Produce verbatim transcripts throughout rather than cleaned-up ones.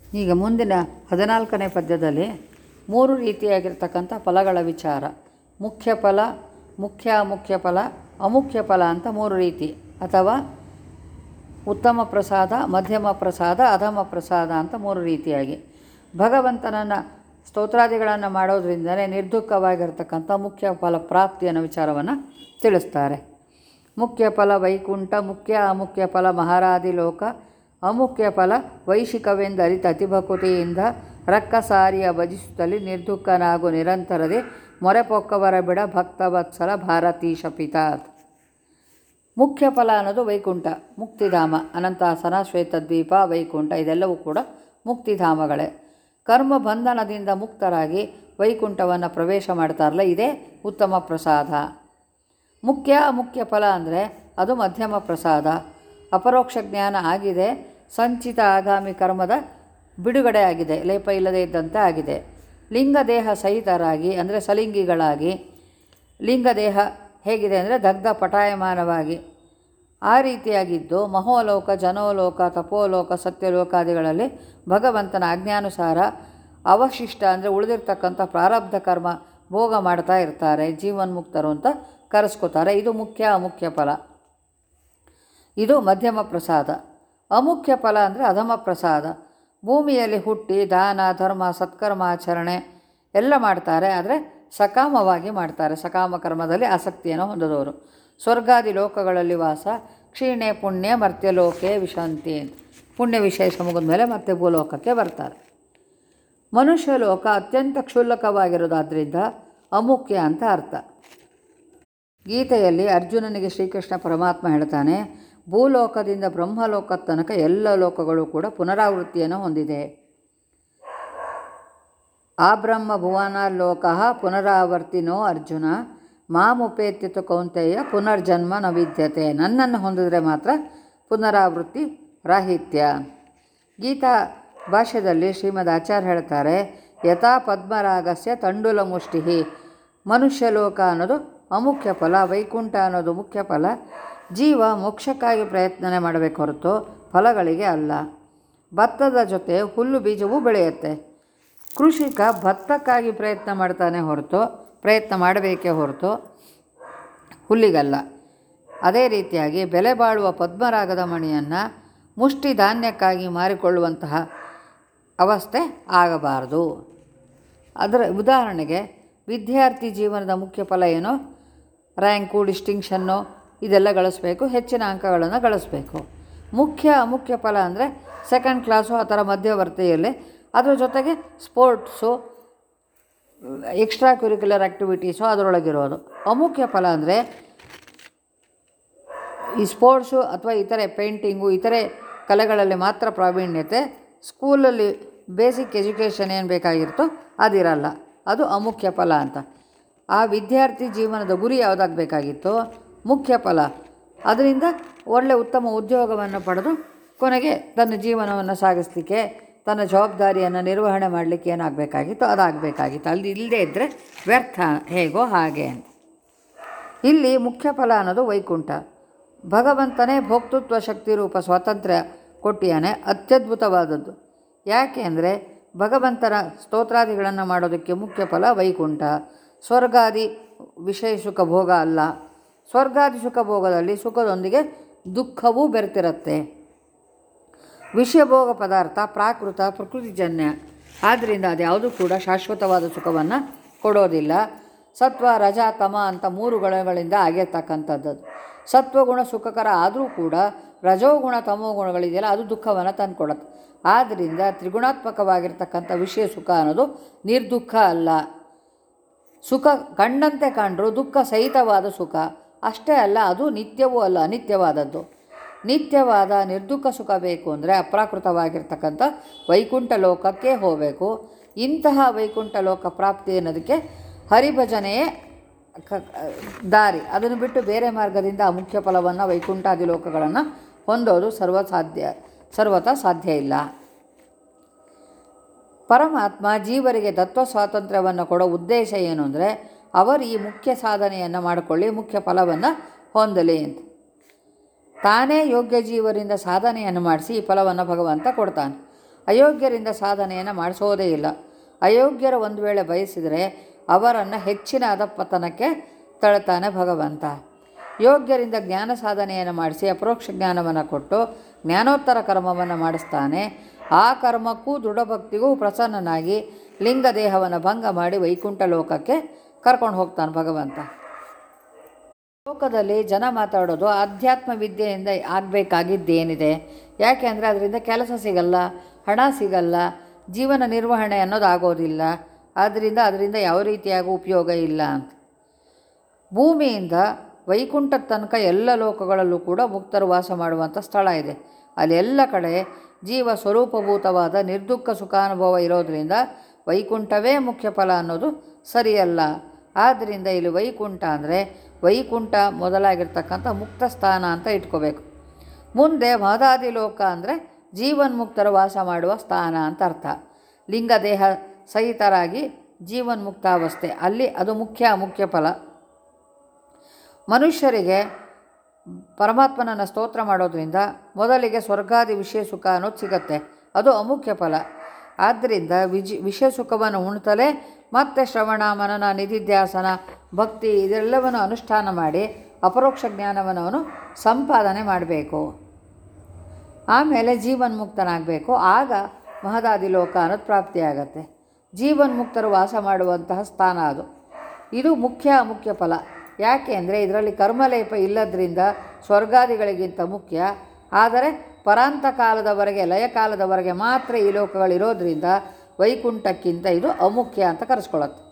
ಈಗ ಮುಂದಿನ ಹದಿನಾಲ್ಕನೇ ಪದ್ಯದಲ್ಲಿ ಮೂರು ರೀತಿಯಾಗಿರ್ತಕ್ಕಂಥ ಫಲಗಳ ವಿಚಾರ. ಮುಖ್ಯ ಫಲ, ಮುಖ್ಯ ಅಮುಖ್ಯ ಫಲ, ಅಮುಖ್ಯ ಫಲ ಅಂತ ಮೂರು ರೀತಿ, ಅಥವಾ ಉತ್ತಮ ಪ್ರಸಾದ, ಮಧ್ಯಮ ಪ್ರಸಾದ, ಅಧಮ ಪ್ರಸಾದ ಅಂತ ಮೂರು ರೀತಿಯಾಗಿ ಭಗವಂತನನ್ನು ಸ್ತೋತ್ರಾದಿಗಳನ್ನು ಮಾಡೋದ್ರಿಂದಲೇ ನಿರ್ದುಃಖವಾಗಿರ್ತಕ್ಕಂಥ ಮುಖ್ಯ ಫಲ ಪ್ರಾಪ್ತಿಯನ್ನು ವಿಚಾರವನ್ನು ತಿಳಿಸ್ತಾರೆ. ಮುಖ್ಯ ಫಲ ವೈಕುಂಠ, ಮುಖ್ಯ ಅಮುಖ್ಯ ಫಲ ಮಹಾರಾದಿ ಲೋಕ, ಅಮುಖ್ಯ ಫಲ ವೈಶಿಕವೆಂದು ಅರಿತ ಅತಿಭಕುತಿಯಿಂದ ರಕ್ಕಸಾರಿಯ ಭಜಿಸುತ್ತಲಿ ನಿರ್ದುಃಖನಾಗು ನಿರಂತರದೆ ಮೊರೆಪೊಕ್ಕವರ ಬಿಡ ಭಕ್ತವತ್ಸಲ ಭಾರತೀಶ ಪಿತಾತ್. ಮುಖ್ಯ ಫಲ ಅನ್ನೋದು ವೈಕುಂಠ, ಮುಕ್ತಿಧಾಮ, ಅನಂತಾಸನ, ಶ್ವೇತದ್ವೀಪ, ವೈಕುಂಠ ಇದೆಲ್ಲವೂ ಕೂಡ ಮುಕ್ತಿಧಾಮಗಳೇ. ಕರ್ಮ ಬಂಧನದಿಂದ ಮುಕ್ತರಾಗಿ ವೈಕುಂಠವನ್ನು ಪ್ರವೇಶ ಮಾಡ್ತಾರಲ್ಲ, ಇದೇ ಉತ್ತಮ ಪ್ರಸಾದ. ಮುಖ್ಯ ಅಮುಖ್ಯ ಫಲ ಅಂದರೆ ಅದು ಮಧ್ಯಮ ಪ್ರಸಾದ. ಅಪರೋಕ್ಷ ಜ್ಞಾನ ಆಗಿದೆ, ಸಂಚಿತ ಆಗಾಮಿ ಕರ್ಮದ ಬಿಡುಗಡೆ ಆಗಿದೆ, ಲೇಪ ಇಲ್ಲದೇ ಇದ್ದಂತೆ ಆಗಿದೆ. ಲಿಂಗದೇಹ ಸಹಿತರಾಗಿ ಅಂದರೆ ಸಲಿಂಗಿಗಳಾಗಿ, ಲಿಂಗದೇಹ ಹೇಗಿದೆ ಅಂದರೆ ದಗ್ಧ ಪಟಾಯಮಾನವಾಗಿ ಆ ರೀತಿಯಾಗಿದ್ದು ಮಹೋಲೋಕ, ಜನೋಲೋಕ, ತಪೋಲೋಕ, ಸತ್ಯಲೋಕಾದಿಗಳಲ್ಲಿ ಭಗವಂತನ ಆಜ್ಞಾನುಸಾರ ಅವಶಿಷ್ಟ ಅಂದರೆ ಉಳಿದಿರ್ತಕ್ಕಂಥ ಪ್ರಾರಬ್ಧ ಕರ್ಮ ಭೋಗ ಮಾಡ್ತಾ ಇರ್ತಾರೆ, ಜೀವನ್ಮುಕ್ತರು ಅಂತ ಕರೆಸ್ಕೋತಾರೆ. ಇದು ಮುಖ್ಯ ಅಮುಖ್ಯ ಫಲ. ಇದು ಮಧ್ಯಮ ಪ್ರಸಾದ. ಅಮುಖ್ಯ ಫಲ ಅಂದರೆ ಅಧಮ ಪ್ರಸಾದ. ಭೂಮಿಯಲ್ಲಿ ಹುಟ್ಟಿ ದಾನ ಧರ್ಮ ಸತ್ಕರ್ಮಾಚರಣೆ ಎಲ್ಲ ಮಾಡ್ತಾರೆ, ಆದರೆ ಸಕಾಮವಾಗಿ ಮಾಡ್ತಾರೆ, ಸಕಾಮ ಕರ್ಮದಲ್ಲಿ ಆಸಕ್ತಿಯನ್ನು ಹೊಂದಿದವರು. ಸ್ವರ್ಗಾದಿ ಲೋಕಗಳಲ್ಲಿ ವಾಸ, ಕ್ಷೀಣೆ ಪುಣ್ಯ ಮರ್ತ್ಯಲೋಕೆ ವಿಶಾಂತಿ ಅಂತ ಪುಣ್ಯ ವಿಶೇಷ ಮುಗಿದ ಮೇಲೆ ಮತ್ತೆ ಭೂಲೋಕಕ್ಕೆ ಬರ್ತಾರೆ. ಮನುಷ್ಯ ಲೋಕ ಅತ್ಯಂತ ಕ್ಷುಲ್ಲಕವಾಗಿರೋದಾದ್ರಿಂದ ಅಮುಖ್ಯ ಅಂತ ಅರ್ಥ. ಗೀತೆಯಲ್ಲಿ ಅರ್ಜುನನಿಗೆ ಶ್ರೀಕೃಷ್ಣ ಪರಮಾತ್ಮ ಹೇಳ್ತಾನೆ, ಭೂಲೋಕದಿಂದ ಬ್ರಹ್ಮಲೋಕ ತನಕ ಎಲ್ಲ ಲೋಕಗಳು ಕೂಡ ಪುನರಾವೃತ್ತಿಯನ್ನು ಹೊಂದಿದೆ. ಆ ಬ್ರಹ್ಮ ಭುವನ ಲೋಕ ಪುನರಾವರ್ತಿನೋ ಅರ್ಜುನ ಮಾಮುಪೇತ್ಯತು ಕೌಂತೆಯ ಪುನರ್ಜನ್ಮ ನ ವಿದ್ಯತೆ. ನನ್ನನ್ನು ಹೊಂದಿದರೆ ಮಾತ್ರ ಪುನರಾವೃತ್ತಿ ರಾಹಿತ್ಯ. ಗೀತಾ ಭಾಷ್ಯದಲ್ಲಿ ಶ್ರೀಮದ್ ಆಚಾರ್ಯ ಹೇಳ್ತಾರೆ, ಯಥಾ ಪದ್ಮರಾಗಸ್ಯ ತಂಡುಲ ಮುಷ್ಟಿ. ಮನುಷ್ಯಲೋಕ ಅನ್ನೋದು ಅಮುಖ್ಯ ಫಲ, ವೈಕುಂಠ ಅನ್ನೋದು ಮುಖ್ಯ ಫಲ. ಜೀವ ಮೋಕ್ಷಕ್ಕಾಗಿ ಪ್ರಯತ್ನ ಮಾಡಬೇಕು ಹೊರತು ಫಲಗಳಿಗೆ ಅಲ್ಲ. ಭತ್ತದ ಜೊತೆ ಹುಲ್ಲು ಬೀಜವೂ ಬೆಳೆಯುತ್ತೆ. ಕೃಷಿಕ ಭತ್ತಕ್ಕಾಗಿ ಪ್ರಯತ್ನ ಮಾಡ್ತಾನೆ ಹೊರತು ಪ್ರಯತ್ನ ಮಾಡಬೇಕೇ ಹೊರತು ಹುಲ್ಲಿಗಲ್ಲ. ಅದೇ ರೀತಿಯಾಗಿ ಬೆಲೆ ಬಾಳುವ ಪದ್ಮರಾಗದ ಮಣಿಯನ್ನು ಮುಷ್ಟಿ ಧಾನ್ಯಕ್ಕಾಗಿ ಮಾರಿಕೊಳ್ಳುವಂತಹ ಅವಸ್ಥೆ ಆಗಬಾರದು. ಅದರ ಉದಾಹರಣೆಗೆ ವಿದ್ಯಾರ್ಥಿ ಜೀವನದ ಮುಖ್ಯ ಫಲ ಏನು? ರ್ಯಾಂಕು, ಡಿಸ್ಟಿಂಕ್ಷನ್ನು ಇದೆಲ್ಲ ಗಳಿಸ್ಬೇಕು, ಹೆಚ್ಚಿನ ಅಂಕಗಳನ್ನು ಗಳಿಸ್ಬೇಕು. ಮುಖ್ಯ ಅಮುಖ್ಯ ಫಲ ಅಂದರೆ ಸೆಕೆಂಡ್ ಕ್ಲಾಸು ಆ ಥರ ಮಧ್ಯವರ್ತಿಯಲ್ಲಿ, ಅದರ ಜೊತೆಗೆ ಸ್ಪೋರ್ಟ್ಸು, ಎಕ್ಸ್ಟ್ರಾ ಕ್ಯುರಿಕ್ಯುಲರ್ ಆ್ಯಕ್ಟಿವಿಟೀಸು ಅದರೊಳಗಿರೋದು. ಅಮುಖ್ಯ ಫಲ ಅಂದರೆ ಈ ಸ್ಪೋರ್ಟ್ಸು ಅಥವಾ ಇತರೆ ಪೇಂಟಿಂಗು ಇತರೆ ಕಲೆಗಳಲ್ಲಿ ಮಾತ್ರ ಪ್ರಾವೀಣ್ಯತೆ, ಸ್ಕೂಲಲ್ಲಿ ಬೇಸಿಕ್ ಎಜುಕೇಷನ್ ಏನು ಬೇಕಾಗಿರುತ್ತೋ ಅದಿರಲ್ಲ, ಅದು ಅಮುಖ್ಯ ಫಲ ಅಂತ. ಆ ವಿದ್ಯಾರ್ಥಿ ಜೀವನದ ಗುರಿ ಯಾವುದಾಗಬೇಕಾಗಿತ್ತೋ ಮುಖ್ಯ ಫಲ, ಅದರಿಂದ ಒಳ್ಳೆಯ ಉತ್ತಮ ಉದ್ಯೋಗವನ್ನು ಪಡೆದು ಕೊನೆಗೆ ತನ್ನ ಜೀವನವನ್ನು ಸಾಗಿಸಲಿಕ್ಕೆ, ತನ್ನ ಜವಾಬ್ದಾರಿಯನ್ನು ನಿರ್ವಹಣೆ ಮಾಡಲಿಕ್ಕೆ ಏನಾಗಬೇಕಾಗಿತ್ತು ಅದಾಗಬೇಕಾಗಿತ್ತು. ಅಲ್ಲಿ ಇಲ್ಲದೇ ಇದ್ದರೆ ವ್ಯರ್ಥ, ಹೇಗೋ ಹಾಗೆ ಅಂತ. ಇಲ್ಲಿ ಮುಖ್ಯ ಫಲ ಅನ್ನೋದು ವೈಕುಂಠ. ಭಗವಂತನೇ ಭೋಕ್ತೃತ್ವ ಶಕ್ತಿ ರೂಪ ಸ್ವಾತಂತ್ರ್ಯ ಕೊಟ್ಟಿಯಾನೆ, ಅತ್ಯದ್ಭುತವಾದದ್ದು. ಯಾಕೆ ಅಂದರೆ ಭಗವಂತನ ಸ್ತೋತ್ರಾದಿಗಳನ್ನು ಮಾಡೋದಕ್ಕೆ ಮುಖ್ಯ ಫಲ ವೈಕುಂಠ. ಸ್ವರ್ಗಾದಿ ವಿಷಯ ಸುಖ ಭೋಗ ಅಲ್ಲ. ಸ್ವರ್ಗಾದಿ ಸುಖ ಭೋಗದಲ್ಲಿ ಸುಖದೊಂದಿಗೆ ದುಃಖವೂ ಬೆರೆತಿರುತ್ತೆ. ವಿಷಯಭೋಗ ಪದಾರ್ಥ ಪ್ರಾಕೃತ ಪ್ರಕೃತಿಜನ್ಯ, ಆದ್ದರಿಂದ ಅದ್ಯಾವುದೂ ಕೂಡ ಶಾಶ್ವತವಾದ ಸುಖವನ್ನು ಕೊಡೋದಿಲ್ಲ. ಸತ್ವ ರಜ ತಮ ಅಂತ ಮೂರು ಗುಣಗಳಿಂದ ಆಗಿರ್ತಕ್ಕಂಥದ್ದು. ಸತ್ವಗುಣ ಸುಖಕರ ಆದರೂ ಕೂಡ ರಜೋಗುಣ ತಮೋ ಗುಣಗಳಿದೆಯಲ್ಲ ಅದು ದುಃಖವನ್ನು ತಂದುಕೊಡುತ್ತೆ. ಆದ್ದರಿಂದ ತ್ರಿಗುಣಾತ್ಮಕವಾಗಿರ್ತಕ್ಕಂಥ ವಿಷಯ ಸುಖ ಅನ್ನೋದು ನಿರ್ದುಃಖ ಅಲ್ಲ. ಸುಖ ಕಂಡಂತೆ ಕಂಡರೂ ದುಃಖ ಸಹಿತವಾದ ಸುಖ ಅಷ್ಟೇ ಅಲ್ಲ, ಅದು ನಿತ್ಯವೂ ಅಲ್ಲ, ಅನಿತ್ಯವಾದದ್ದು. ನಿತ್ಯವಾದ ನಿರ್ದುಃಖ ಸುಖ ಬೇಕು ಅಂದರೆ ಅಪ್ರಾಕೃತವಾಗಿರ್ತಕ್ಕಂಥ ವೈಕುಂಠ ಲೋಕಕ್ಕೆ ಹೋಗಬೇಕು. ಇಂತಹ ವೈಕುಂಠ ಲೋಕ ಪ್ರಾಪ್ತಿ ಅನ್ನೋದಕ್ಕೆ ಹರಿಭಜನೆಯೇ ದಾರಿ. ಅದನ್ನು ಬಿಟ್ಟು ಬೇರೆ ಮಾರ್ಗದಿಂದ ಆ ಮುಖ್ಯ ಫಲವನ್ನು ವೈಕುಂಠಾದಿ ಲೋಕಗಳನ್ನು ಹೊಂದೋದು ಸರ್ವಸಾಧ್ಯ ಸರ್ವತಾ ಸಾಧ್ಯ ಇಲ್ಲ. ಪರಮಾತ್ಮ ಜೀವರಿಗೆ ತತ್ವ ಸ್ವಾತಂತ್ರ್ಯವನ್ನು ಕೊಡೋ ಉದ್ದೇಶ ಏನು ಅಂದರೆ ಅವರು ಈ ಮುಖ್ಯ ಸಾಧನೆಯನ್ನು ಮಾಡಿಕೊಳ್ಳಿ, ಮುಖ್ಯ ಫಲವನ್ನು ಹೊಂದಲಿ ಅಂತ. ತಾನೇ ಯೋಗ್ಯ ಜೀವರಿಂದ ಸಾಧನೆಯನ್ನು ಮಾಡಿಸಿ ಈ ಫಲವನ್ನು ಭಗವಂತ ಕೊಡ್ತಾನೆ. ಅಯೋಗ್ಯರಿಂದ ಸಾಧನೆಯನ್ನು ಮಾಡಿಸೋದೇ ಇಲ್ಲ. ಅಯೋಗ್ಯರ ಒಂದು ವೇಳೆ ಬಯಸಿದರೆ ಅವರನ್ನು ಹೆಚ್ಚಿನ ಅಧಪತನಕ್ಕೆ ತಳ್ತಾನೆ ಭಗವಂತ. ಯೋಗ್ಯರಿಂದ ಜ್ಞಾನ ಸಾಧನೆಯನ್ನು ಮಾಡಿಸಿ ಅಪರೋಕ್ಷ ಜ್ಞಾನವನ್ನು ಕೊಟ್ಟು ಜ್ಞಾನೋತ್ತರ ಕರ್ಮವನ್ನು ಮಾಡಿಸ್ತಾನೆ. ಆ ಕರ್ಮಕ್ಕೂ ದೃಢಭಕ್ತಿಗೂ ಪ್ರಸನ್ನನಾಗಿ ಲಿಂಗ ದೇಹವನ್ನು ಭಂಗ ಮಾಡಿ ವೈಕುಂಠ ಲೋಕಕ್ಕೆ ಕರ್ಕೊಂಡು ಹೋಗ್ತಾನೆ ಭಗವಂತ. ಲೋಕದಲ್ಲಿ ಜನ ಮಾತಾಡೋದು ಆಧ್ಯಾತ್ಮ ವಿದ್ಯೆಯಿಂದ ಆಗಬೇಕಾಗಿದ್ದೇನಿದೆ. ಯಾಕೆ ಅಂದರೆ ಅದರಿಂದ ಕೆಲಸ ಸಿಗಲ್ಲ, ಹಣ ಸಿಗಲ್ಲ, ಜೀವನ ನಿರ್ವಹಣೆ ಅನ್ನೋದು ಆಗೋದಿಲ್ಲ. ಆದ್ದರಿಂದ ಅದರಿಂದ ಯಾವ ರೀತಿಯಾಗೂ ಉಪಯೋಗ ಇಲ್ಲ ಅಂತ. ಭೂಮಿಯಿಂದ ವೈಕುಂಠದ ತನಕ ಎಲ್ಲ ಲೋಕಗಳಲ್ಲೂ ಕೂಡ ಮುಕ್ತರು ವಾಸ ಮಾಡುವಂಥ ಸ್ಥಳ ಇದೆ. ಅಲ್ಲಿ ಎಲ್ಲ ಕಡೆ ಜೀವ ಸ್ವರೂಪಭೂತವಾದ ನಿರ್ದುಃಖ ಸುಖಾನುಭವ ಇರೋದರಿಂದ ವೈಕುಂಠವೇ ಮುಖ್ಯ ಫಲ ಅನ್ನೋದು ಸರಿಯಲ್ಲ. ಆದ್ದರಿಂದ ಇಲ್ಲಿ ವೈಕುಂಠ ಅಂದರೆ ವೈಕುಂಠ ಮೊದಲಾಗಿರ್ತಕ್ಕಂಥ ಮುಕ್ತ ಸ್ಥಾನ ಅಂತ ಇಟ್ಕೋಬೇಕು. ಮುಂದೆ ಮಹದಾದಿ ಲೋಕ ಅಂದರೆ ಜೀವನ್ಮುಕ್ತರು ವಾಸ ಮಾಡುವ ಸ್ಥಾನ ಅಂತ ಅರ್ಥ. ಲಿಂಗ ದೇಹ ಸಹಿತರಾಗಿ ಜೀವನ್ಮುಕ್ತಾವಸ್ಥೆ ಅಲ್ಲಿ ಅದು ಮುಖ್ಯ ಮುಖ್ಯ ಫಲ. ಮನುಷ್ಯರಿಗೆ ಪರಮಾತ್ಮನನ್ನು ಸ್ತೋತ್ರ ಮಾಡೋದ್ರಿಂದ ಮೊದಲಿಗೆ ಸ್ವರ್ಗಾದಿ ವಿಷಯ ಸುಖ ಅನ್ನೋದು ಸಿಗತ್ತೆ, ಅದು ಅಮುಖ್ಯ ಫಲ. ಆದ್ದರಿಂದ ವಿಜಿ ವಿಷಯ ಸುಖವನ್ನು ಉಣ್ತಲೇ ಮತ್ತೆ ಶ್ರವಣ ಮನನ ನಿಧಿಧ್ಯಾಸನ ಭಕ್ತಿ ಇದೆಲ್ಲವನ್ನು ಅನುಷ್ಠಾನ ಮಾಡಿ ಅಪರೋಕ್ಷ ಜ್ಞಾನವನ್ನು ಅವನು ಸಂಪಾದನೆ ಮಾಡಬೇಕು. ಆಮೇಲೆ ಜೀವನ್ಮುಕ್ತನಾಗಬೇಕು. ಆಗ ಮಹದಾದಿ ಲೋಕ ಅನ್ನೋದು ಪ್ರಾಪ್ತಿಯಾಗತ್ತೆ. ಜೀವನ್ಮುಕ್ತರು ವಾಸ ಮಾಡುವಂತಹ ಸ್ಥಾನ ಅದು. ಇದು ಮುಖ್ಯ ಅಮುಖ್ಯ ಫಲ. ಯಾಕೆ ಅಂದರೆ ಇದರಲ್ಲಿ ಕರ್ಮಲೇಪ ಇಲ್ಲದ್ರಿಂದ ಸ್ವರ್ಗಾದಿಗಳಿಗಿಂತ ಮುಖ್ಯ. ಆದರೆ ಪರಾಂತ ಕಾಲದವರೆಗೆ ಲಯಕಾಲದವರೆಗೆ ಮಾತ್ರ ಈ ಲೋಕಗಳಿರೋದ್ರಿಂದ ವೈಕುಂಠಕ್ಕಿಂತ ಇದು ಅಮುಖ್ಯ ಅಂತ ಕರೆಸ್ಕೊಳ್ಳುತ್ತೆ.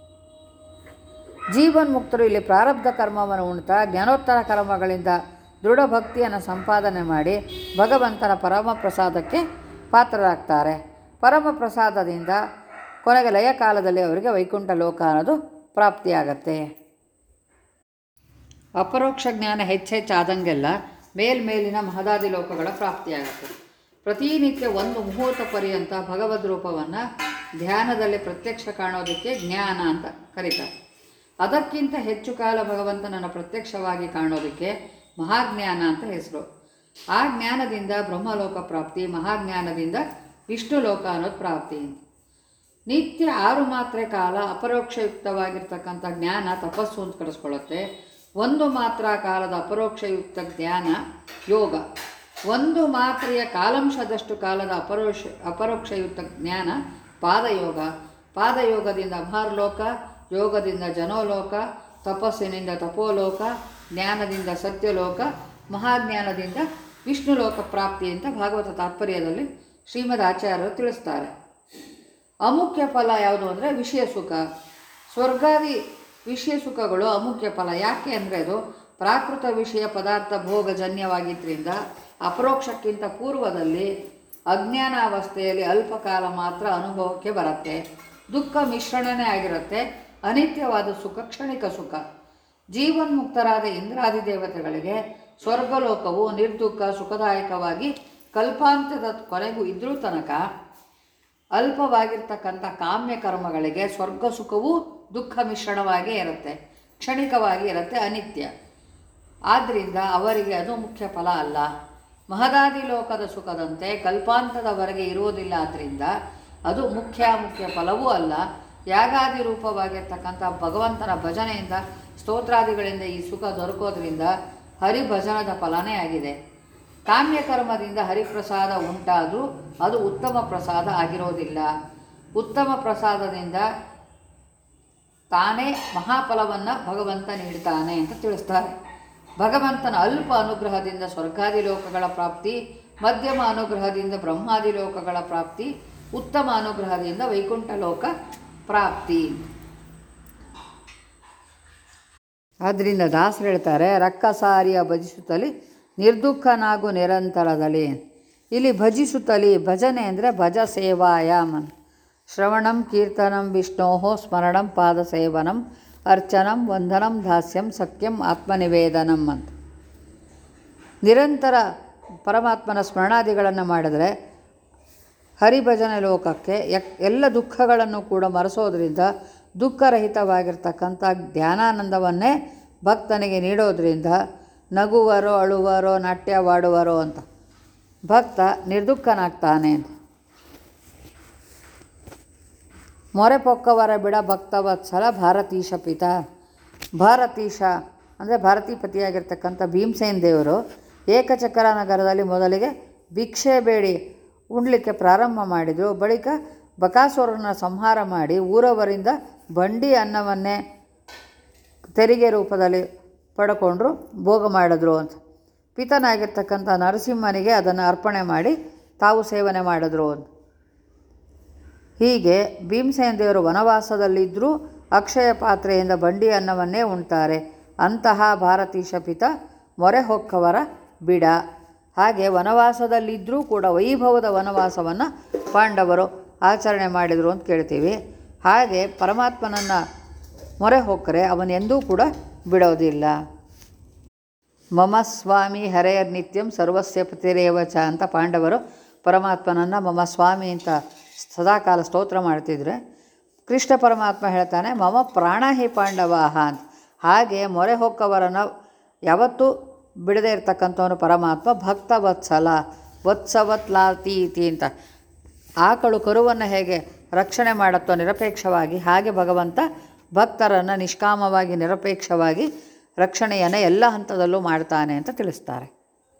ಜೀವನ್ಮುಕ್ತರು ಇಲ್ಲಿ ಪ್ರಾರಬ್ಧ ಕರ್ಮವನ್ನು ಉಣ್ತಾ ಜ್ಞಾನೋತ್ತರ ಕರ್ಮಗಳಿಂದ ದೃಢ ಭಕ್ತಿಯನ್ನು ಸಂಪಾದನೆ ಮಾಡಿ ಭಗವಂತನ ಪರಮ ಪ್ರಸಾದಕ್ಕೆ ಪಾತ್ರರಾಗ್ತಾರೆ. ಪರಮ ಪ್ರಸಾದದಿಂದ ಕೊನೆಗೆ ಲಯ ಕಾಲದಲ್ಲಿ ಅವರಿಗೆ ವೈಕುಂಠ ಲೋಕ ಅನ್ನೋದು ಪ್ರಾಪ್ತಿಯಾಗತ್ತೆ. ಅಪರೋಕ್ಷ ಜ್ಞಾನ ಹೆಚ್ಚೆಚ್ಚಾದಂಗೆಲ್ಲ ಮೇಲ್ಮೇಲಿನ ಮಹದಾದಿ ಲೋಕಗಳ ಪ್ರಾಪ್ತಿಯಾಗತ್ತೆ. ಪ್ರತಿನಿತ್ಯ ಒಂದು ಮುಹೂರ್ತ ಪರ್ಯಂತ ಭಗವದ್ ರೂಪವನ್ನು ಧ್ಯಾನದಲ್ಲಿ ಪ್ರತ್ಯಕ್ಷ ಕಾಣೋದಕ್ಕೆ ಜ್ಞಾನ ಅಂತ ಕರೀತಾರೆ. ಅದಕ್ಕಿಂತ ಹೆಚ್ಚು ಕಾಲ ಭಗವಂತನನ್ನು ಪ್ರತ್ಯಕ್ಷವಾಗಿ ಕಾಣೋದಕ್ಕೆ ಮಹಾಜ್ಞಾನ ಅಂತ ಹೆಸರು. ಆ ಜ್ಞಾನದಿಂದ ಬ್ರಹ್ಮಲೋಕ ಪ್ರಾಪ್ತಿ, ಮಹಾಜ್ಞಾನದಿಂದ ವಿಷ್ಣು ಲೋಕ ಅನ್ನೋದು ಪ್ರಾಪ್ತಿ. ನಿತ್ಯ ಆರು ಮಾತ್ರೆ ಕಾಲ ಅಪರೋಕ್ಷಯುಕ್ತವಾಗಿರ್ತಕ್ಕಂಥ ಜ್ಞಾನ ತಪಸ್ಸು ಅಂತ ಕರೆಸ್ಕೊಳ್ಳುತ್ತೆ. ಒಂದು ಮಾತ್ರ ಕಾಲದ ಅಪರೋಕ್ಷಯುಕ್ತ ಜ್ಞಾನ ಯೋಗ. ಒಂದು ಮಾತ್ರೆಯ ಕಾಲಾಂಶದಷ್ಟು ಕಾಲದ ಅಪರೋಕ್ಷ ಅಪರೋಕ್ಷಯುಕ್ತ ಜ್ಞಾನ ಪಾದಯೋಗ. ಪಾದಯೋಗದಿಂದ ಮಹರ್ಲೋಕ, ಯೋಗದಿಂದ ಜನೋಲೋಕ, ತಪಸ್ಸಿನಿಂದ ತಪೋಲೋಕ, ಜ್ಞಾನದಿಂದ ಸತ್ಯಲೋಕ, ಮಹಾಜ್ಞಾನದಿಂದ ವಿಷ್ಣು ಲೋಕ ಪ್ರಾಪ್ತಿ ಅಂತ ಭಾಗವತ ತಾತ್ಪರ್ಯದಲ್ಲಿ ಶ್ರೀಮದ್ ಆಚಾರ್ಯರು ತಿಳಿಸ್ತಾರೆ. ಅಮುಖ್ಯ ಫಲ ಯಾವುದು ಅಂದರೆ ವಿಷಯ ಸುಖ. ಸ್ವರ್ಗಾದಿ ವಿಷಯ ಸುಖಗಳು ಅಮುಖ್ಯ ಫಲ. ಯಾಕೆ ಅಂದರೆ ಅದು ಪ್ರಾಕೃತ ವಿಷಯ ಪದಾರ್ಥ ಭೋಗಜನ್ಯವಾಗಿದ್ದರಿಂದ ಅಪರೋಕ್ಷಕ್ಕಿಂತ ಪೂರ್ವದಲ್ಲಿ ಅಜ್ಞಾನಾವಸ್ಥೆಯಲ್ಲಿ ಅಲ್ಪಕಾಲ ಮಾತ್ರ ಅನುಭವಕ್ಕೆ ಬರುತ್ತೆ. ದುಃಖ ಮಿಶ್ರಣನೇ ಆಗಿರುತ್ತೆ. ಅನಿತ್ಯವಾದ ಸುಖ ಕ್ಷಣಿಕ ಸುಖ. ಜೀವನ್ಮುಕ್ತರಾದ ಇಂದ್ರಾದಿ ದೇವತೆಗಳಿಗೆ ಸ್ವರ್ಗಲೋಕವು ನಿರ್ದುಃಖ ಸುಖದಾಯಕವಾಗಿ ಕಲ್ಪಾಂತ್ಯದ ಕೊನೆಗೂ ಇದ್ರೂ ತನಕ ಅಲ್ಪವಾಗಿರ್ತಕ್ಕಂಥ ಕಾಮ್ಯ ಕರ್ಮಗಳಿಗೆ ಸ್ವರ್ಗ ಸುಖವೂ ದುಃಖ ಮಿಶ್ರಣವಾಗೇ ಇರುತ್ತೆ, ಕ್ಷಣಿಕವಾಗಿ ಇರುತ್ತೆ, ಅನಿತ್ಯ. ಆದ್ದರಿಂದ ಅವರಿಗೆ ಅದು ಮುಖ್ಯ ಫಲ ಅಲ್ಲ. ಮಹದಾದಿ ಲೋಕದ ಸುಖದಂತೆ ಕಲ್ಪಾಂತದವರೆಗೆ ಇರುವುದಿಲ್ಲ. ಆದ್ದರಿಂದ ಅದು ಮುಖ್ಯ ಮುಖ್ಯ ಫಲವೂ ಅಲ್ಲ. ಯಾಗಾದಿ ರೂಪವಾಗಿರ್ತಕ್ಕಂಥ ಭಗವಂತನ ಭಜನೆಯಿಂದ ಸ್ತೋತ್ರಾದಿಗಳಿಂದ ಈ ಸುಖ ದೊರಕೋದ್ರಿಂದ ಹರಿಭಜನದ ಫಲನೇ ಆಗಿದೆ. ಕಾಮ್ಯಕರ್ಮದಿಂದ ಹರಿಪ್ರಸಾದ ಉಂಟಾದರೂ ಅದು ಉತ್ತಮ ಪ್ರಸಾದ ಆಗಿರೋದಿಲ್ಲ. ಉತ್ತಮ ಪ್ರಸಾದದಿಂದ ತಾನೇ ಮಹಾಫಲವನ್ನು ಭಗವಂತ ನೀಡ್ತಾನೆ ಅಂತ ತಿಳಿಸ್ತಾರೆ. ಭಗವಂತನ ಅಲ್ಪ ಅನುಗ್ರಹದಿಂದ ಸ್ವರ್ಗಾದಿ ಲೋಕಗಳ ಪ್ರಾಪ್ತಿ, ಮಧ್ಯಮ ಅನುಗ್ರಹದಿಂದ ಬ್ರಹ್ಮಾದಿ ಲೋಕಗಳ ಪ್ರಾಪ್ತಿ, ಉತ್ತಮ ಅನುಗ್ರಹದಿಂದ ವೈಕುಂಠ ಲೋಕ ಪ್ರಾಪ್ತಿ. ಆದ್ದರಿಂದ ದಾಸರು ಹೇಳ್ತಾರೆ, ರಕ್ಕಸಾರಿಯ ಭಜಿಸುತ್ತಲಿ ನಿರ್ದುಃಖನಾಗು ನಿರಂತರದಲ್ಲಿ. ಇಲ್ಲಿ ಭಜಿಸುತ್ತಲಿ, ಭಜನೆ ಅಂದರೆ ಭಜ ಸೇವಾಯಾಮನ್. ಶ್ರವಣಂ ಕೀರ್ತನಂ ವಿಷ್ಣೋ ಸ್ಮರಣಂ ಪಾದಸೇವನಂ ಅರ್ಚನಂ ವಂದನಂ ದಾಸ್ಯಂ ಸಖ್ಯಂ ಆತ್ಮನಿವೇದನಂ ಅಂತ. ನಿರಂತರ ಪರಮಾತ್ಮನ ಸ್ಮರಣಾದಿಗಳನ್ನು ಮಾಡಿದರೆ ಹರಿಭಜನೆ ಲೋಕಕ್ಕೆ ಯಕ್ ಎಲ್ಲ ದುಃಖಗಳನ್ನು ಕೂಡ ಮರೆಸೋದ್ರಿಂದ ದುಃಖರಹಿತವಾಗಿರ್ತಕ್ಕಂಥ ಧ್ಯಾನಾನಂದವನ್ನೇ ಭಕ್ತನಿಗೆ ನೀಡೋದ್ರಿಂದ ನಗುವರೋ ಅಳುವರೋ ನಾಟ್ಯವಾಡುವರೋ ಅಂತ ಭಕ್ತ ನಿರ್ದುಃಖನಾಗ್ತಾನೆ. ಮೊರೆ ಪೊಕ್ಕವರ ಬಿಡ ಭಕ್ತವತ್ಸಲ ಭಾರತೀಶ ಪಿತ. ಭಾರತೀಶ ಅಂದರೆ ಭಾರತೀಪತಿಯಾಗಿರ್ತಕ್ಕಂಥ ಭೀಮಸೇನ ದೇವರು ಏಕಚಕ್ರ ನಗರದಲ್ಲಿ ಮೊದಲಿಗೆ ಭಿಕ್ಷೆ ಬೇಡಿ ಉಣ್ಲಿಕ್ಕೆ ಪ್ರಾರಂಭ ಮಾಡಿದರು. ಬಳಿಕ ಬಕಾಸುರನ ಸಂಹಾರ ಮಾಡಿ ಊರವರಿಂದ ಬಂಡಿ ಅನ್ನವನ್ನೇ ತೆರಿಗೆ ರೂಪದಲ್ಲಿ ಪಡ್ಕೊಂಡ್ರು, ಭೋಗ ಮಾಡಿದ್ರು ಅಂತ. ಪಿತನಾಗಿರ್ತಕ್ಕಂಥ ನರಸಿಂಹನಿಗೆ ಅದನ್ನು ಅರ್ಪಣೆ ಮಾಡಿ ತಾವು ಸೇವನೆ ಮಾಡಿದ್ರು ಅಂತ. ಹೀಗೆ ಭೀಮಸೇನ ದೇವರು ವನವಾಸದಲ್ಲಿದ್ದರೂ ಅಕ್ಷಯ ಪಾತ್ರೆಯಿಂದ ಬಂಡಿ ಅನ್ನವನ್ನೇ ಉಣ್ತಾರೆ. ಅಂತಹ ಭಾರತೀಶ ಪಿತ ಮೊರೆ ಹೊಕ್ಕವರ ಬಿಡ. ಹಾಗೆ ವನವಾಸದಲ್ಲಿದ್ದರೂ ಕೂಡ ವೈಭವದ ವನವಾಸವನ್ನು ಪಾಂಡವರು ಆಚರಣೆ ಮಾಡಿದರು ಅಂತ ಕೇಳ್ತೀವಿ. ಹಾಗೆ ಪರಮಾತ್ಮನನ್ನು ಮೊರೆ ಹೊಕ್ಕರೆ ಅವನೆಂದೂ ಕೂಡ ಬಿಡೋದಿಲ್ಲ. ಮಮ ಸ್ವಾಮಿ ಹರೆಯರ್ ನಿತ್ಯಂ ಸರ್ವಸ್ಯ ಪತಿರೇವಚ ಅಂತ ಪಾಂಡವರು ಪರಮಾತ್ಮನನ್ನು ಮಮ ಸ್ವಾಮಿ ಅಂತ ಸದಾಕಾಲ ಸ್ತೋತ್ರ ಮಾಡ್ತಿದ್ರೆ, ಕೃಷ್ಣ ಪರಮಾತ್ಮ ಹೇಳ್ತಾನೆ ಮಮ ಪ್ರಾಣ ಹಿ ಪಾಂಡವಾಹ ಅಂತ. ಹಾಗೆ ಮೊರೆ ಹೊಕ್ಕವರನ್ನು ಯಾವತ್ತೂ ಬಿಡದೇ ಇರತಕ್ಕಂಥವನು ಪರಮಾತ್ಮ. ಭಕ್ತ ವತ್ಸಲ, ವತ್ಸವತ್ಲಾತೀತಿ ಅಂತ. ಆಕಳು ಕರುವನ್ನು ಹೇಗೆ ರಕ್ಷಣೆ ಮಾಡುತ್ತೋ ನಿರಪೇಕ್ಷವಾಗಿ, ಹಾಗೆ ಭಗವಂತ ಭಕ್ತರನ್ನು ನಿಷ್ಕಾಮವಾಗಿ ನಿರಪೇಕ್ಷವಾಗಿ ರಕ್ಷಣೆಯನ್ನು ಎಲ್ಲ ಹಂತದಲ್ಲೂ ಮಾಡ್ತಾನೆ ಅಂತ ತಿಳಿಸ್ತಾರೆ.